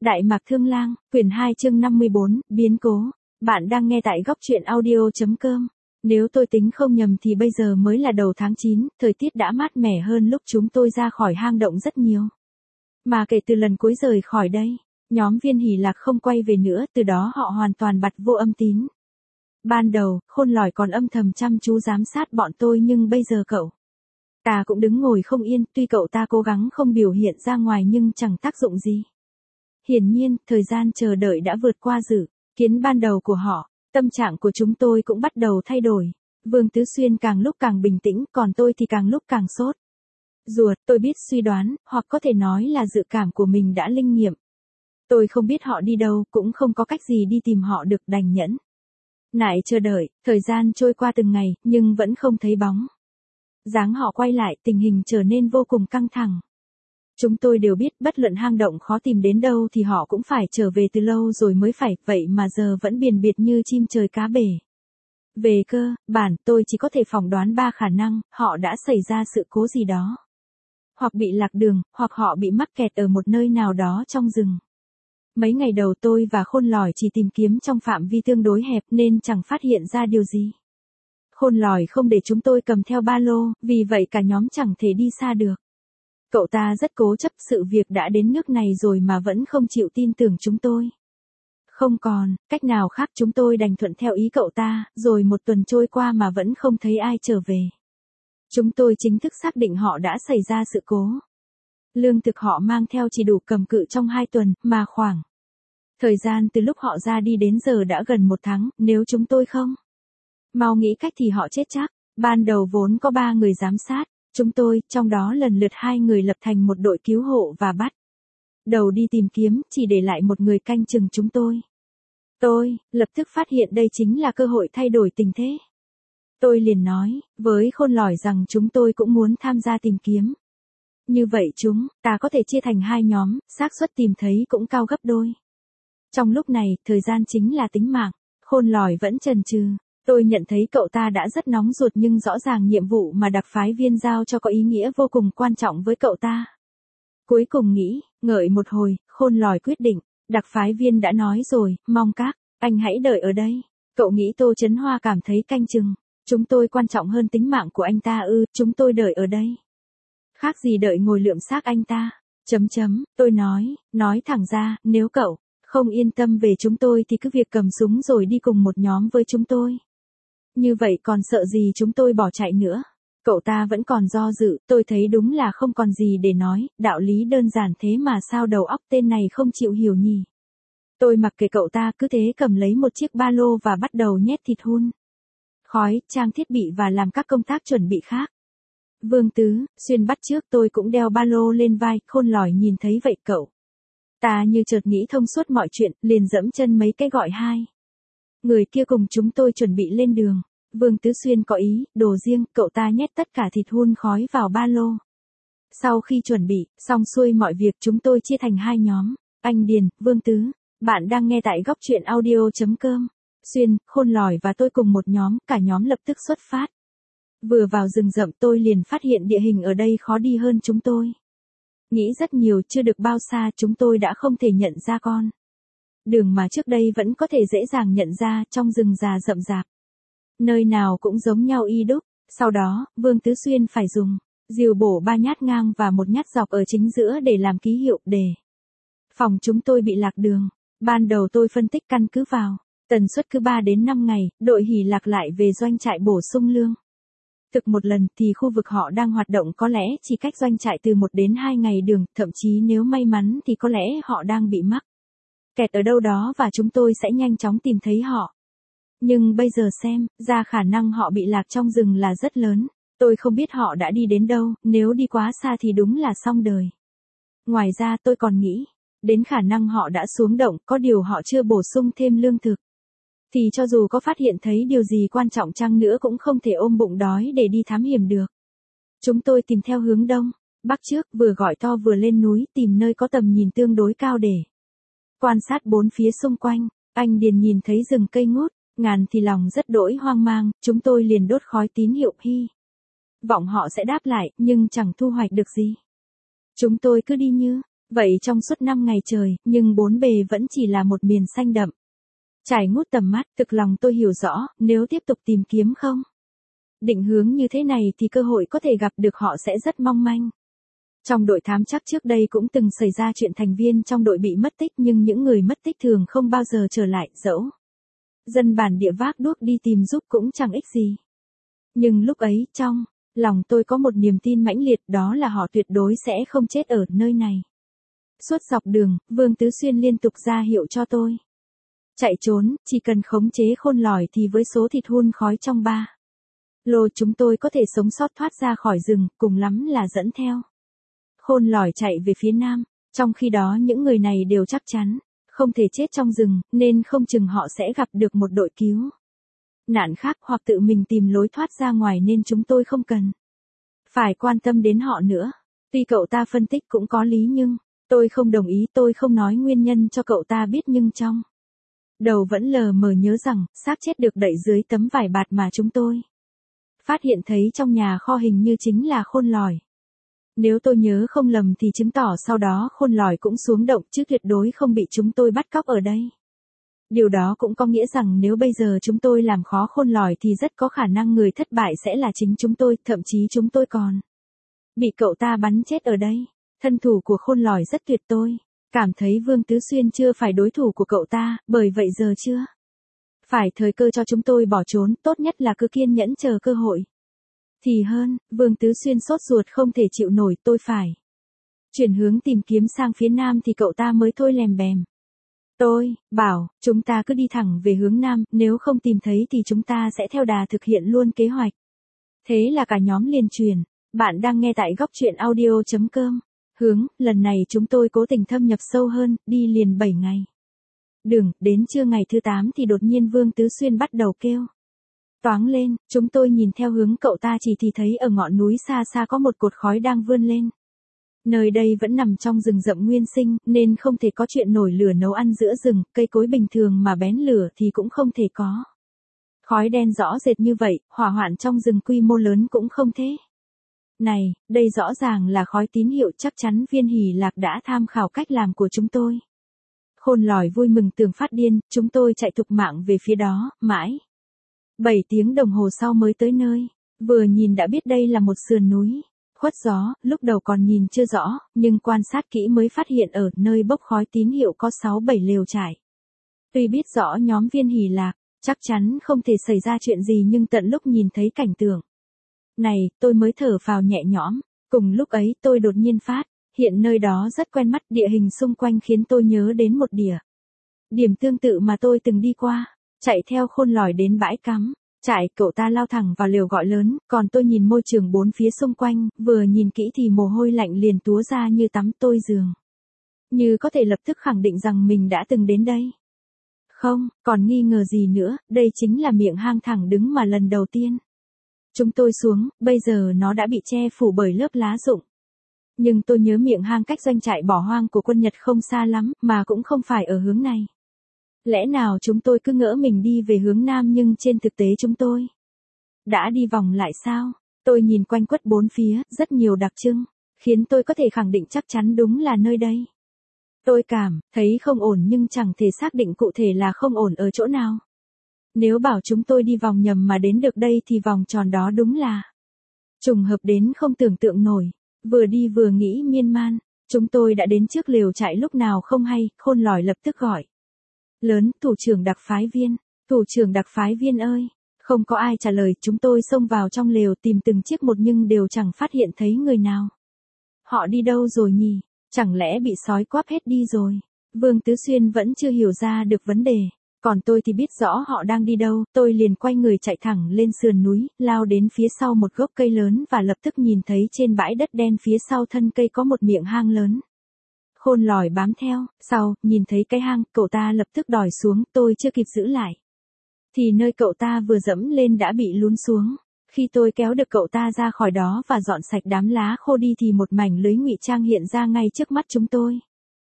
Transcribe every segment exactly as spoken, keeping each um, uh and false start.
Đại Mạc Thương Lang, quyển hai chương năm mươi bốn, biến cố. Bạn đang nghe tại góc truyện audio.com. Nếu tôi tính không nhầm thì bây giờ mới là đầu tháng chín, thời tiết đã mát mẻ hơn lúc chúng tôi ra khỏi hang động rất nhiều. Mà kể từ lần cuối rời khỏi đây, nhóm Viên Hỷ Lạc không quay về nữa, từ đó họ hoàn toàn bặt vô âm tín. Ban đầu, Khôn Lỏi còn âm thầm chăm chú giám sát bọn tôi, nhưng bây giờ cậu ta cũng đứng ngồi không yên, tuy cậu ta cố gắng không biểu hiện ra ngoài nhưng chẳng tác dụng gì. Hiển nhiên, thời gian chờ đợi đã vượt qua dự kiến ban đầu của họ, tâm trạng của chúng tôi cũng bắt đầu thay đổi. Vương Tứ Xuyên càng lúc càng bình tĩnh, còn tôi thì càng lúc càng sốt ruột. Tôi biết suy đoán, hoặc có thể nói là dự cảm của mình đã linh nghiệm. Tôi không biết họ đi đâu, cũng không có cách gì đi tìm họ được, đành nhẫn nại chờ đợi. Thời gian trôi qua từng ngày, nhưng vẫn không thấy bóng dáng họ quay lại, tình hình trở nên vô cùng căng thẳng. Chúng tôi đều biết bất luận hang động khó tìm đến đâu thì họ cũng phải trở về từ lâu rồi mới phải, vậy mà giờ vẫn biền biệt như chim trời cá bể. Về cơ bản, tôi chỉ có thể phỏng đoán ba khả năng: họ đã xảy ra sự cố gì đó, hoặc bị lạc đường, hoặc họ bị mắc kẹt ở một nơi nào đó trong rừng. Mấy ngày đầu tôi và Khôn Lỏi chỉ tìm kiếm trong phạm vi tương đối hẹp nên chẳng phát hiện ra điều gì. Khôn Lỏi không để chúng tôi cầm theo ba lô, vì vậy cả nhóm chẳng thể đi xa được. Cậu ta rất cố chấp, sự việc đã đến nước này rồi mà vẫn không chịu tin tưởng chúng tôi. Không còn cách nào khác, chúng tôi đành thuận theo ý cậu ta, rồi một tuần trôi qua mà vẫn không thấy ai trở về. Chúng tôi chính thức xác định họ đã xảy ra sự cố. Lương thực họ mang theo chỉ đủ cầm cự trong hai tuần, mà khoảng thời gian từ lúc họ ra đi đến giờ đã gần một tháng, nếu chúng tôi không mau nghĩ cách thì họ chết chắc. Ban đầu vốn có ba người giám sát chúng tôi, trong đó lần lượt hai người lập thành một đội cứu hộ và bắt đầu đi tìm kiếm, chỉ để lại một người canh chừng chúng tôi. Tôi lập tức phát hiện đây chính là cơ hội thay đổi tình thế. Tôi liền nói với Khôn Lỏi rằng chúng tôi cũng muốn tham gia tìm kiếm. Như vậy chúng ta có thể chia thành hai nhóm, xác suất tìm thấy cũng cao gấp đôi. Trong lúc này, thời gian chính là tính mạng. Khôn Lỏi vẫn chần chừ. Tôi nhận thấy cậu ta đã rất nóng ruột, nhưng rõ ràng nhiệm vụ mà đặc phái viên giao cho có ý nghĩa vô cùng quan trọng với cậu ta. Cuối cùng nghĩ ngợi một hồi, Khôn Lỏi quyết định. Đặc phái viên đã nói rồi, mong các anh hãy đợi ở đây. Cậu nghĩ Tô Chấn Hoa cảm thấy canh chừng chúng tôi quan trọng hơn tính mạng của anh ta ư? Chúng tôi đợi ở đây khác gì đợi ngồi lượm xác anh ta. Chấm chấm, tôi nói, nói thẳng ra, nếu cậu không yên tâm về chúng tôi thì cứ việc cầm súng rồi đi cùng một nhóm với chúng tôi. Như vậy còn sợ gì chúng tôi bỏ chạy nữa. Cậu ta vẫn còn do dự, tôi thấy đúng là không còn gì để nói, đạo lý đơn giản thế mà sao đầu óc tên này không chịu hiểu nhỉ. Tôi mặc kệ cậu ta, cứ thế cầm lấy một chiếc ba lô và bắt đầu nhét thịt hun, khói, trang thiết bị và làm các công tác chuẩn bị khác. Vương Tứ Xuyên bắt trước tôi cũng đeo ba lô lên vai. Khôn Lỏi nhìn thấy vậy cậu ta như chợt nghĩ thông suốt mọi chuyện, liền dẫm chân mấy cái gọi hai người kia cùng chúng tôi chuẩn bị lên đường. Vương Tứ Xuyên có ý đồ riêng, cậu ta nhét tất cả thịt hun khói vào ba lô. Sau khi chuẩn bị xong xuôi mọi việc, chúng tôi chia thành hai nhóm. Anh Điền, Vương Tứ. Bạn đang nghe tại góc truyện audio.com. Xuyên, Khôn Lỏi và tôi cùng một nhóm, cả nhóm lập tức xuất phát. Vừa vào rừng rậm tôi liền phát hiện địa hình ở đây khó đi hơn chúng tôi nghĩ rất nhiều. Chưa được bao xa chúng tôi đã không thể nhận ra con đường mà trước đây vẫn có thể dễ dàng nhận ra, trong rừng già rậm rạp. Nơi nào cũng giống nhau y đúc. Sau đó, Vương Tứ Xuyên phải dùng rìu bổ ba nhát ngang và một nhát dọc ở chính giữa để làm ký hiệu, để phòng chúng tôi bị lạc đường. Ban đầu tôi phân tích căn cứ vào tần suất cứ ba đến năm ngày, đội Hỷ Lạc lại về doanh trại bổ sung lương thực một lần, thì khu vực họ đang hoạt động có lẽ chỉ cách doanh trại từ một đến hai ngày đường, thậm chí nếu may mắn thì có lẽ họ đang bị mắc kẹt ở đâu đó và chúng tôi sẽ nhanh chóng tìm thấy họ. Nhưng bây giờ xem ra khả năng họ bị lạc trong rừng là rất lớn. Tôi không biết họ đã đi đến đâu, nếu đi quá xa thì đúng là xong đời. Ngoài ra tôi còn nghĩ đến khả năng họ đã xuống động, có điều họ chưa bổ sung thêm lương thực. Thì cho dù có phát hiện thấy điều gì quan trọng chăng nữa cũng không thể ôm bụng đói để đi thám hiểm được. Chúng tôi tìm theo hướng đông bắc trước, vừa gọi to vừa lên núi, tìm nơi có tầm nhìn tương đối cao để quan sát bốn phía xung quanh. Anh Điền nhìn thấy rừng cây ngút ngàn thì lòng rất đỗi hoang mang. Chúng tôi liền đốt khói tín hiệu, hy vọng họ sẽ đáp lại, nhưng chẳng thu hoạch được gì. Chúng tôi cứ đi như Vậy trong suốt năm ngày trời, nhưng bốn bề vẫn chỉ là một miền xanh đậm. Trải ngút tầm mắt, thực lòng tôi hiểu rõ, nếu tiếp tục tìm kiếm không định hướng như thế này thì cơ hội có thể gặp được họ sẽ rất mong manh. Trong đội thám trắc trước đây cũng từng xảy ra chuyện thành viên trong đội bị mất tích, nhưng những người mất tích thường không bao giờ trở lại, dẫu dân bản địa vác đuốc đi tìm giúp cũng chẳng ích gì. Nhưng lúc ấy, trong lòng tôi có một niềm tin mãnh liệt, đó là họ tuyệt đối sẽ không chết ở nơi này. Suốt dọc đường, Vương Tứ Xuyên liên tục ra hiệu cho tôi chạy trốn, chỉ cần khống chế khôn lỏi thì với số thịt hun khói trong ba lô chúng tôi có thể sống sót thoát ra khỏi rừng, cùng lắm là dẫn theo khôn lỏi chạy về phía nam. Trong khi đó những người này đều chắc chắn không thể chết trong rừng, nên không chừng họ sẽ gặp được một đội cứu nạn khác hoặc tự mình tìm lối thoát ra ngoài, nên chúng tôi không cần phải quan tâm đến họ nữa. Tuy cậu ta phân tích cũng có lý nhưng tôi không đồng ý, tôi không nói nguyên nhân cho cậu ta biết, nhưng trong đầu vẫn lờ mờ nhớ rằng xác chết được đậy dưới tấm vải bạt mà chúng tôi phát hiện thấy trong nhà kho hình như chính là khôn lỏi. Nếu tôi nhớ không lầm thì chứng tỏ sau đó khôn lỏi cũng xuống động, chứ tuyệt đối không bị chúng tôi bắt cóc ở đây. Điều đó cũng có nghĩa rằng nếu bây giờ chúng tôi làm khó khôn lỏi thì rất có khả năng người thất bại sẽ là chính chúng tôi, thậm chí chúng tôi còn bị cậu ta bắn chết ở đây. Thân thủ của khôn lỏi rất tuyệt, tôi cảm thấy Vương Tứ Xuyên chưa phải đối thủ của cậu ta, bởi vậy giờ chưa phải thời cơ cho chúng tôi bỏ trốn, tốt nhất là cứ kiên nhẫn chờ cơ hội thì hơn. Vương Tứ Xuyên sốt ruột không thể chịu nổi, tôi phải chuyển hướng tìm kiếm sang phía nam thì cậu ta mới thôi lèm bèm. Tôi bảo, chúng ta cứ đi thẳng về hướng nam, nếu không tìm thấy thì chúng ta sẽ theo đà thực hiện luôn kế hoạch. Thế là cả nhóm liền truyền. Bạn đang nghe tại góc truyện audio chấm com. Hướng, lần này chúng tôi cố tình thâm nhập sâu hơn, đi liền bảy ngày đường, đến trưa ngày thứ tám thì đột nhiên Vương Tứ Xuyên bắt đầu kêu toáng lên. Chúng tôi nhìn theo hướng cậu ta chỉ thì thấy ở ngọn núi xa xa có một cột khói đang vươn lên. Nơi đây vẫn nằm trong rừng rậm nguyên sinh, nên không thể có chuyện nổi lửa nấu ăn giữa rừng, cây cối bình thường mà bén lửa thì cũng không thể có. Khói đen rõ rệt như vậy, hỏa hoạn trong rừng quy mô lớn cũng không thế. Này, đây rõ ràng là khói tín hiệu, chắc chắn Viên Hỷ Lạc đã tham khảo cách làm của chúng tôi. Khôn lỏi vui mừng tưởng phát điên, chúng tôi chạy thục mạng về phía đó, mãi bảy tiếng đồng hồ sau mới tới nơi. Vừa nhìn đã biết đây là một sườn núi khuất gió, lúc đầu còn nhìn chưa rõ, nhưng quan sát kỹ mới phát hiện ở nơi bốc khói tín hiệu có sáu bảy lều trại. Tuy biết rõ nhóm Viên Hỷ Lạc chắc chắn không thể xảy ra chuyện gì, nhưng tận lúc nhìn thấy cảnh tượng này, tôi mới thở phào nhẹ nhõm. Cùng lúc ấy tôi đột nhiên phát hiện nơi đó rất quen mắt, địa hình xung quanh khiến tôi nhớ đến một địa điểm tương tự mà tôi từng đi qua. Chạy theo khôn lỏi đến bãi cắm trại, cậu ta lao thẳng vào lều gọi lớn, còn tôi nhìn môi trường bốn phía xung quanh, vừa nhìn kỹ thì mồ hôi lạnh liền túa ra như tắm. Tôi dường như có thể lập tức khẳng định rằng mình đã từng đến đây. Không còn nghi ngờ gì nữa, đây chính là miệng hang thẳng đứng mà lần đầu tiên chúng tôi xuống, bây giờ nó đã bị che phủ bởi lớp lá rụng. Nhưng tôi nhớ miệng hang cách doanh trại bỏ hoang của quân Nhật không xa lắm, mà cũng không phải ở hướng này. Lẽ nào chúng tôi cứ ngỡ mình đi về hướng nam, nhưng trên thực tế chúng tôi đã đi vòng lại sao? Tôi nhìn quanh quất bốn phía, rất nhiều đặc trưng khiến tôi có thể khẳng định chắc chắn đúng là nơi đây. Tôi cảm thấy không ổn nhưng chẳng thể xác định cụ thể là không ổn ở chỗ nào. Nếu bảo chúng tôi đi vòng nhầm mà đến được đây thì vòng tròn đó đúng là trùng hợp đến không tưởng tượng nổi. Vừa đi vừa nghĩ miên man, chúng tôi đã đến trước lều trại lúc nào không hay. Khôn lỏi lập tức gọi lớn, thủ trưởng đặc phái viên, thủ trưởng đặc phái viên ơi. Không có ai trả lời, chúng tôi xông vào trong lều tìm từng chiếc một nhưng đều chẳng phát hiện thấy người nào. Họ đi đâu rồi nhỉ? Chẳng lẽ bị sói quắp hết đi rồi? Vương Tứ Xuyên vẫn chưa hiểu ra được vấn đề. Còn tôi thì biết rõ họ đang đi đâu. Tôi liền quay người chạy thẳng lên sườn núi, lao đến phía sau một gốc cây lớn và lập tức nhìn thấy trên bãi đất đen phía sau thân cây có một miệng hang lớn. Khôn lỏi bám theo sau, nhìn thấy cái hang, cậu ta lập tức đòi xuống, tôi chưa kịp giữ lại thì nơi cậu ta vừa dẫm lên đã bị lún xuống. Khi tôi kéo được cậu ta ra khỏi đó và dọn sạch đám lá khô đi thì một mảnh lưới ngụy trang hiện ra ngay trước mắt chúng tôi.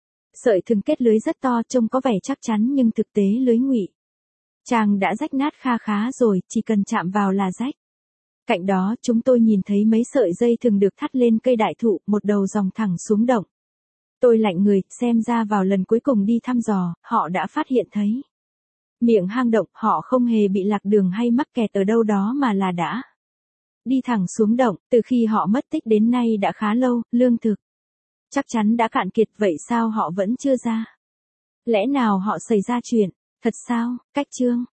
Sợi thừng kết lưới rất to, trông có vẻ chắc chắn nhưng thực tế lưới ngụy trang đã rách nát kha khá rồi, chỉ cần chạm vào là rách. Cạnh đó chúng tôi nhìn thấy mấy sợi dây thừng được thắt lên cây đại thụ, một đầu dòng thẳng xuống động. Tôi lạnh người, xem ra vào lần cuối cùng đi thăm dò, họ đã phát hiện thấy. Miệng hang động, họ không hề bị lạc đường hay mắc kẹt ở đâu đó mà là đã đi thẳng xuống động, từ khi họ mất tích đến nay đã khá lâu, lương thực chắc chắn đã cạn kiệt, vậy sao họ vẫn chưa ra? Lẽ nào họ xảy ra chuyện? Thật sao? Cách chương